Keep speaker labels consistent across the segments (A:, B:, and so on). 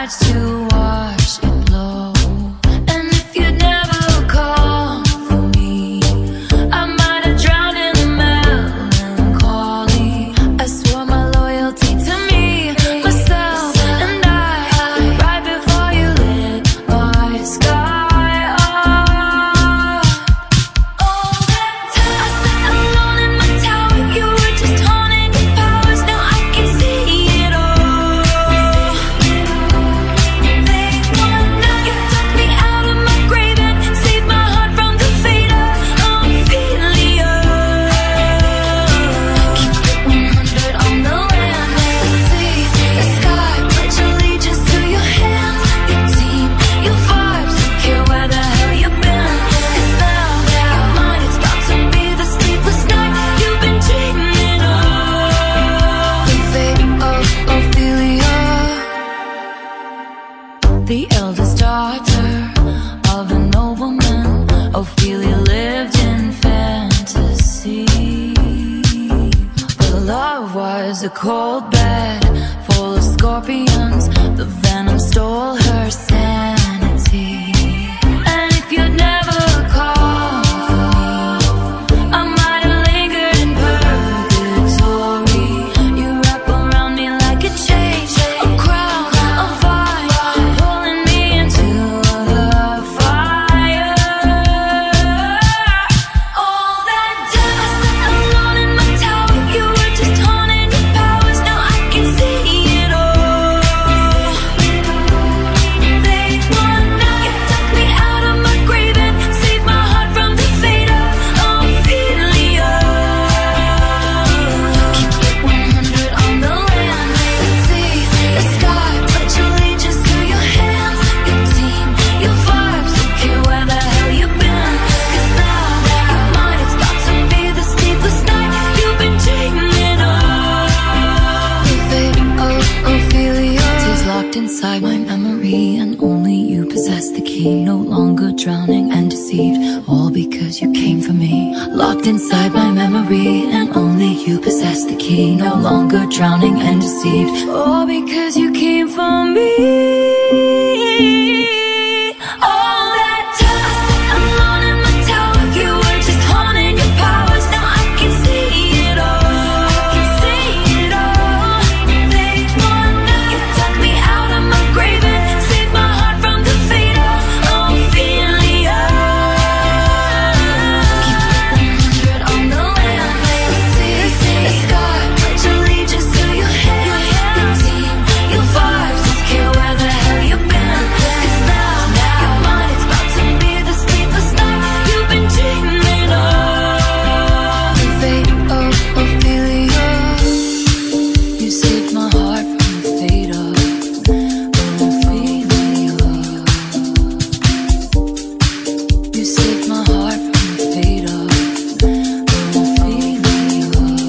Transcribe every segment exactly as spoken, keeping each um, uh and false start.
A: nights to watch it blow. And if you'd never call for me, I might have drowned in the melancholy. I swore my loyalty to me, myself, and I, right before you lit my sky up. All that time I sat alone in my tower, you were just haunting your powers. Now I can see it all. Late one night, you took me out of my grave and saved my heart from the fate of Ophelia. Keep it one hundred on the land, the sea, the sky. Pledge allegiance to your hands, your team, your vibes. Don't care where the hell you've been, 'cause now your mind is about to be the sleepless night you've been dreaming of. The fate of Ophelia, the eldest daughter of a nobleman. Ophelia lived in fantasy, but love was a cold bed full of scorpions. The venom stole her sanity. And if you'd never call for me, I might have lingered in purgatory. You wrap around me like a chain, a crown, a vine, pulling me into the fire. All that time I sat alone in my tower, you were just haunting your powers. Now I can see it all. Late one night, you took me out of my grave and saved my heart from the fate of Ophelia. Keep it one hundred on the land, the sea, the sky. Pledge allegiance to your hands, your team, your vibes. Don't care where the hell you've been, 'cause now your mind is about to be the sleepless night you've been dreaming of. The fate of Ophelia stays locked inside my memory, and only you possess the key. No longer drowning and deceived, all because you came for me. Locked inside my memory, and only you possess the key. No longer drowning and deceived, all because you came for me. All that time I sat alone in my tower, you were just haunting your powers. Now I can see it all. I can see it all. Late one night, you took me out of my grave and saved my heart from the fate of Ophelia. Keep it one hundred on the land, the sea, the sky. Pledge allegiance to your hands, your team, your vibes. Don't care where the hell you've been, 'cause now your mind is about to be the sleepless night you've been dreaming of. The fate of Ophelia, you saved my heart from the fate of Ophelia. You saved my heart from the fate of Ophelia.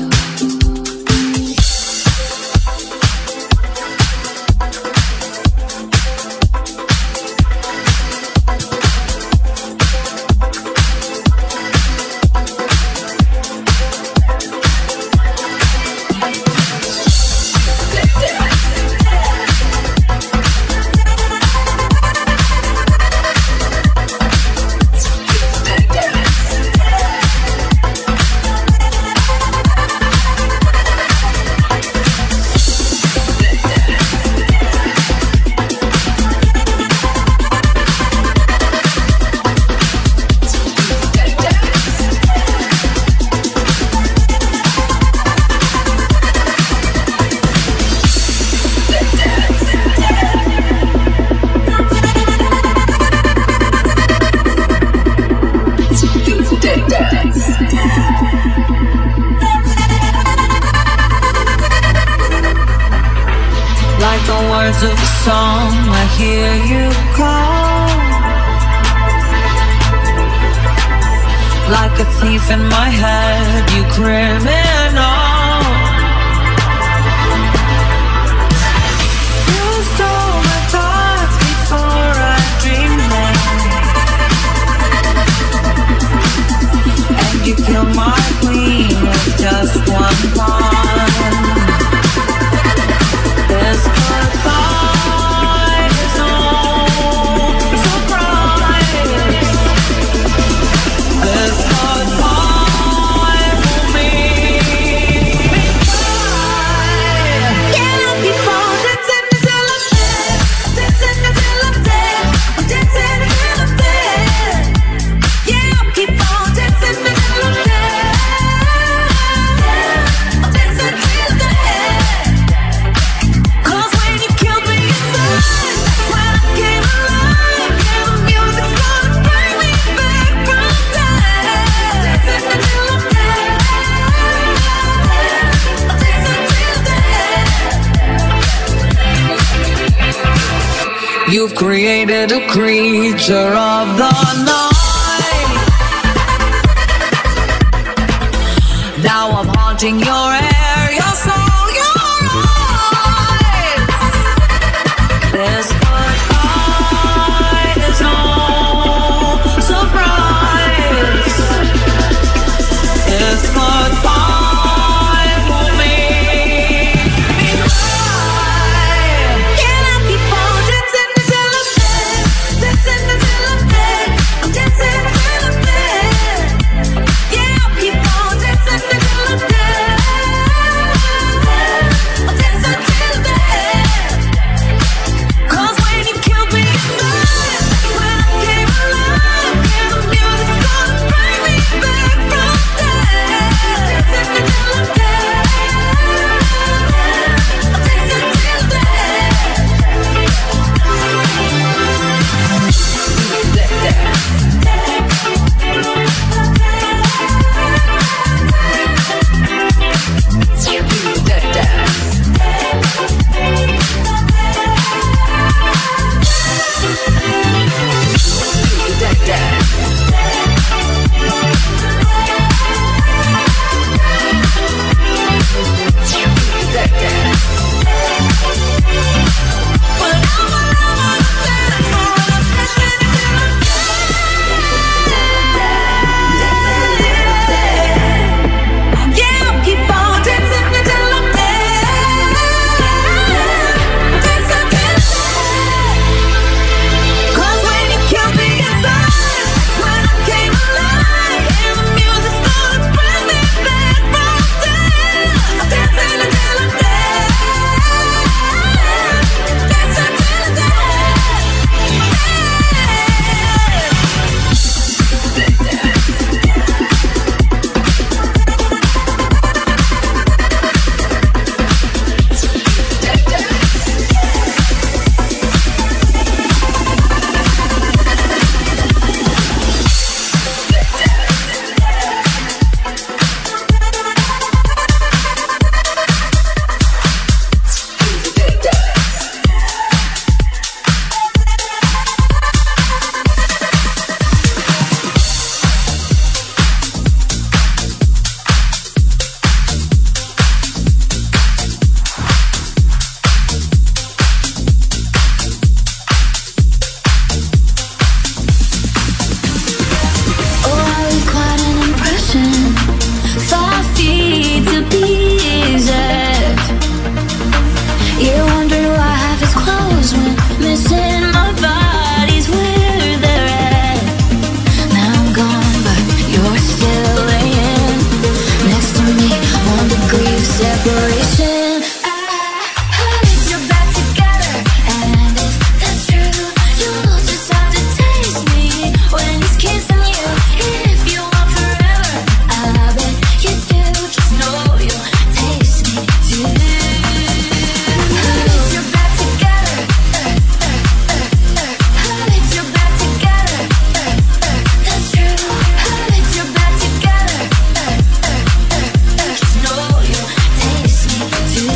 A: Like the words of a song, I hear you call. Like a thief in my head, you criminal. You stole my thoughts before I dreamed them, and you killed my queen with just one pawn. This goodbye
B: You've created a creature of the night. Now I'm haunting your air, your soul, your eyes. This goodbye is no surprise. This goodbye will make me cry. Can I keep on dancing until I'm dead? Dancing until I'm dead. I'm dancing until I'm dead. Yeah, I'll keep on dancing until I'm dead. I'll dance until I'm dead. 'Cause when you killed me inside, when I came alive, and the music's gonna bring me back from dead. Dancing until I'm dead. I'll dance until I'm dead. Yeah, I'll keep on dancing until I'm dead. Dance until I'm dead. 'Cause when you killed me inside, when I came alive, and the music's gonna bring me back from dead. I'm dancing until I'm dead. Dance until I'm dead. Oh, I leave quite an impression. Five feet to be exact. You're wondering why half is closed when missing my body's where they're at. Now I'm gone, but you're still laying next to me. One degree of separation. I hope you're back together, and if that's true, you'll just have to taste me when he's kissing you. If you want forever, I bet you do. Just know you'll taste me too. I hope you're back together. I bet you're back together. That's true. I bet you're back together. Just know you'll taste me too.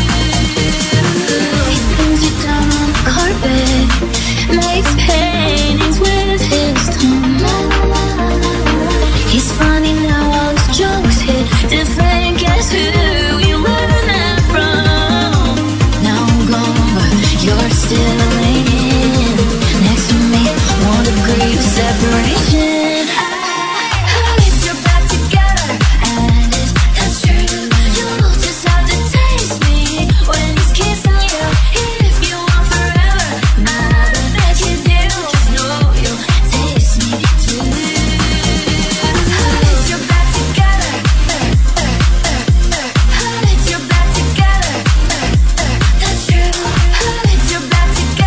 B: He throws you down on the carpet, makes paintings with his tongue. He's funny now, all his jokes hit different. Guess who you learn that from? Now I'm gone, but you're still laying next to me. One degree of separation. I bet you're back together, and if that's true, you'll just have to taste me when he's kissing you. If you want forever, I bet you do. Just know you'll taste me too. I bet you're back together. I bet you're back together. That's true. I bet you're back together.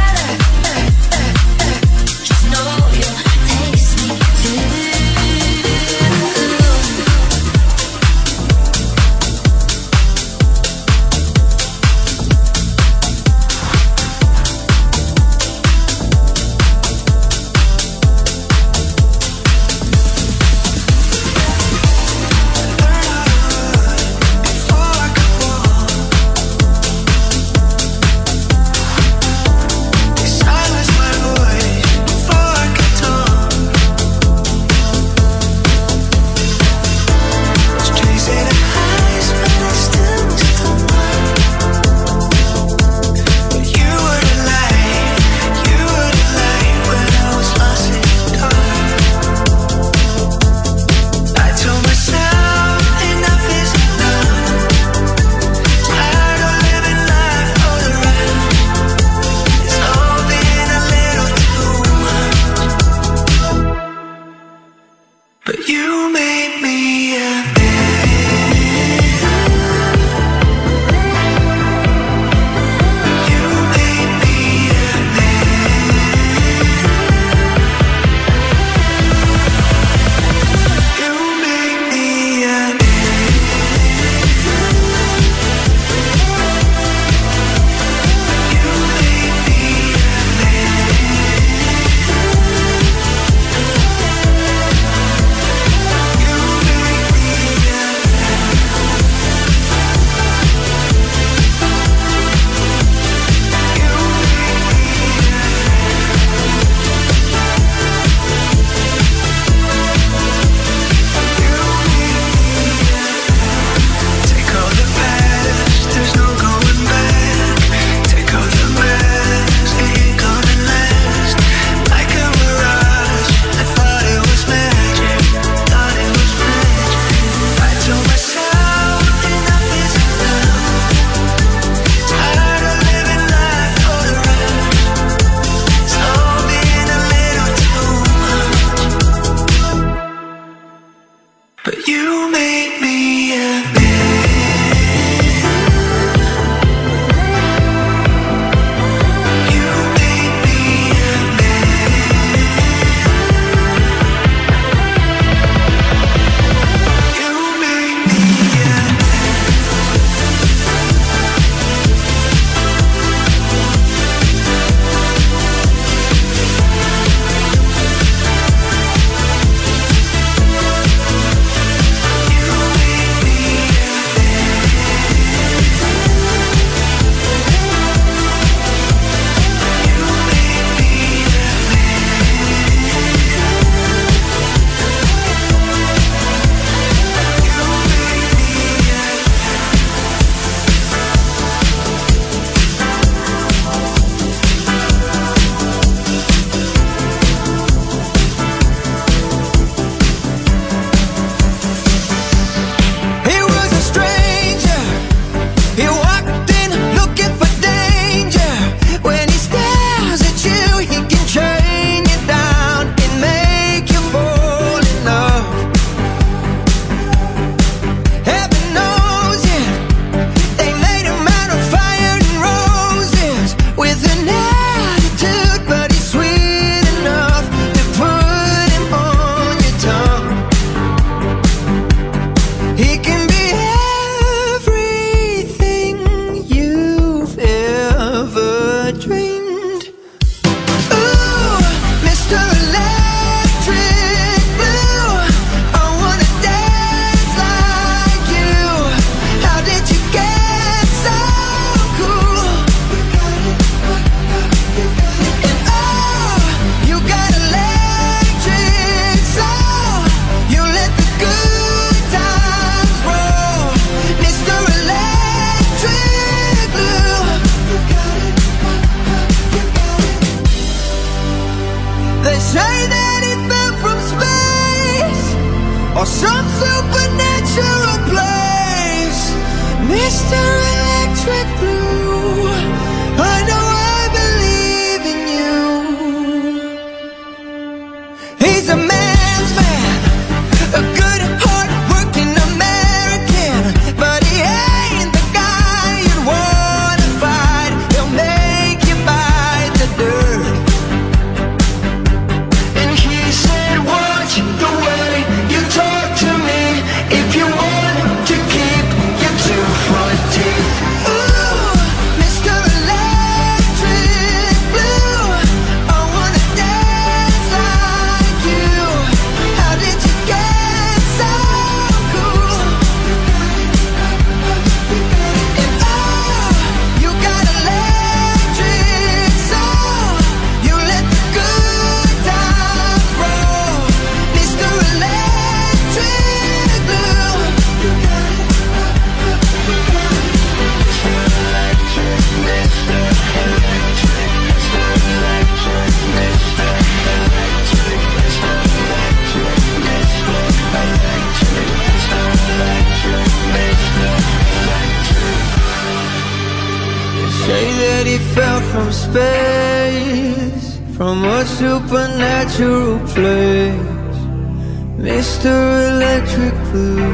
C: From space, from a supernatural place, Mister Electric Blue,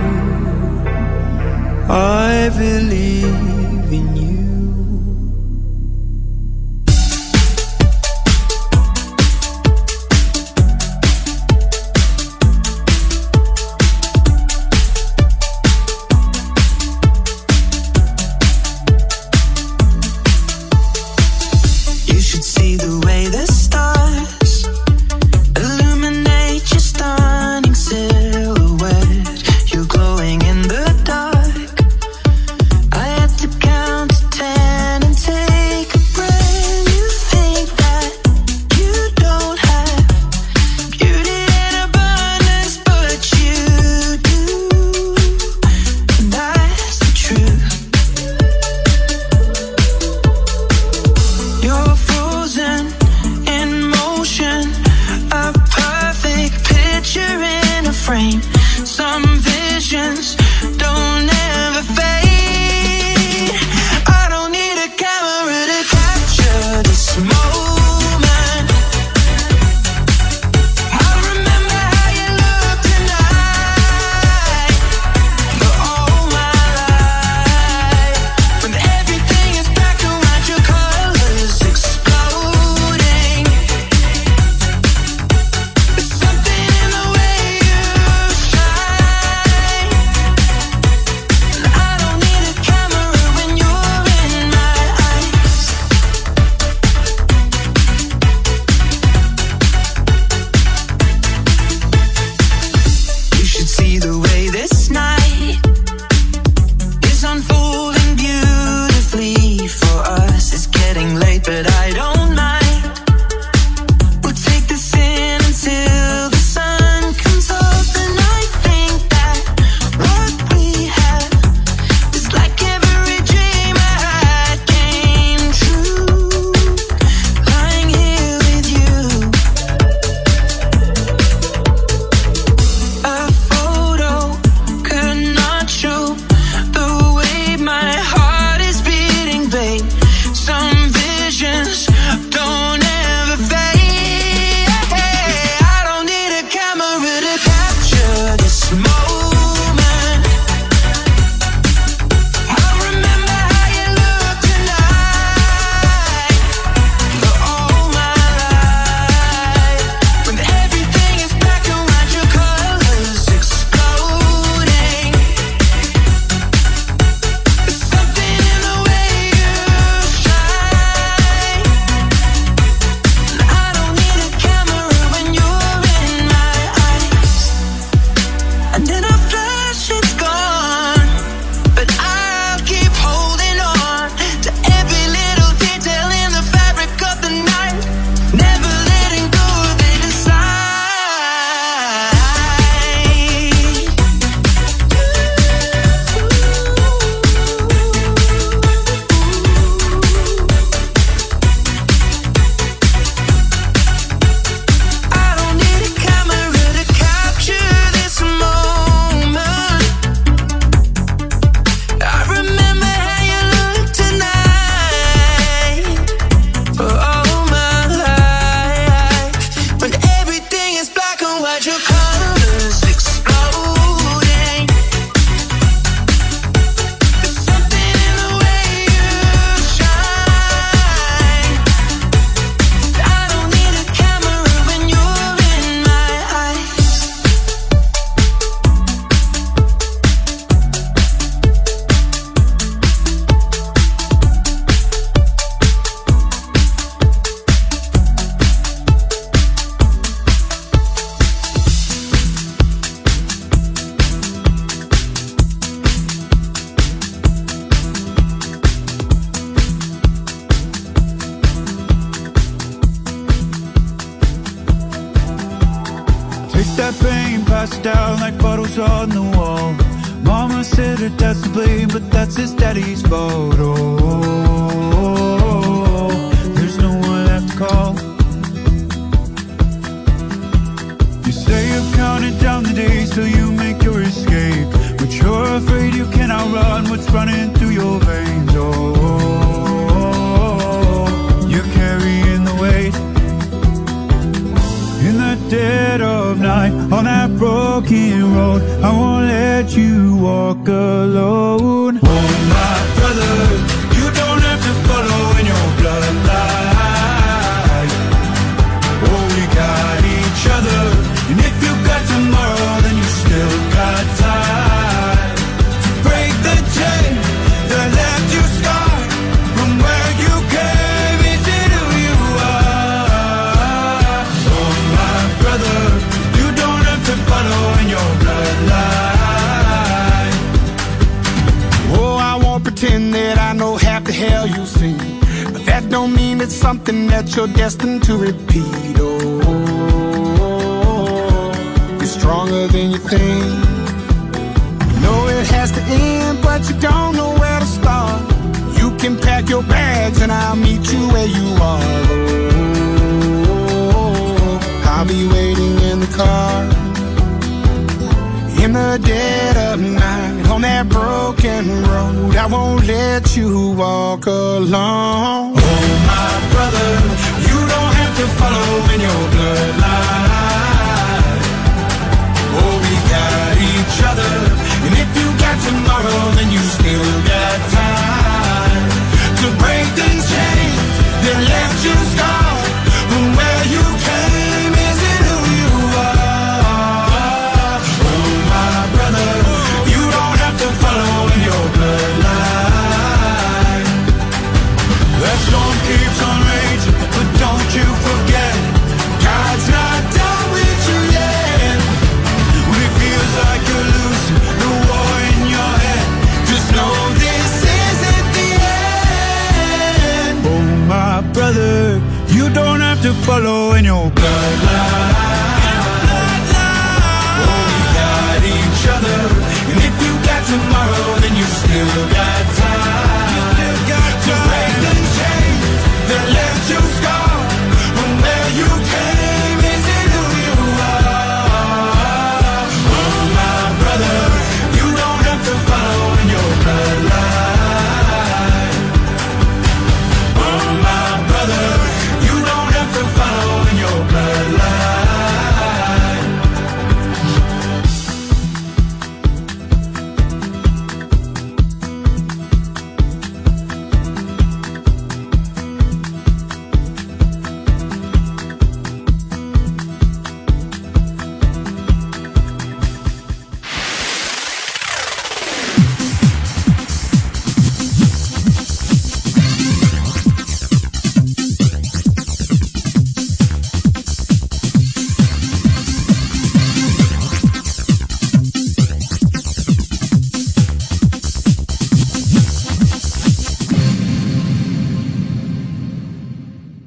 C: I believe in you.
D: Silhouette, you're glowing in the dark. I had to count that pain passed down like bottles on the wall. Mama said her dad's to blame, but that's his daddy's fault. Oh, there's no one left to call. You say you've counted down the days till you make your escape, but you're afraid you cannot run what's running through your veins. Oh, you're carrying the weight. In the dead of night, on that broken road, I won't let you walk alone. Oh, my brother, you don't have to follow in your bloodline. Oh, we got each other, and if you got tomorrow, then you still got time to break the chain that left you scarred from where you came into who you are. Oh, my brother, you don't have to follow in your bloodline.
E: Oh, I won't pretend that I know half the hell you've seen, but that don't mean it's something that you're destined to repeat. Oh, you're stronger than you think. You know it has to end, but you don't know where to start. You can pack your bags and I'll meet you where you are. Oh, I'll be waiting in the car. In the dead of night, on that broken road, I won't let you walk alone.
D: Oh, my brother, you don't have to follow in your bloodline. Oh, we got each other, and if you got tomorrow, then you still got time to break these chains that left you scarred from where you came. Is it who you are? Oh, my brother, you don't have to follow in your bloodline. That storm keeps on raging, but don't you forget, God's not done with you yet. When it feels like you're losing the war in your head, just know this isn't the end. Oh, my brother, you don't have to follow in your bloodline.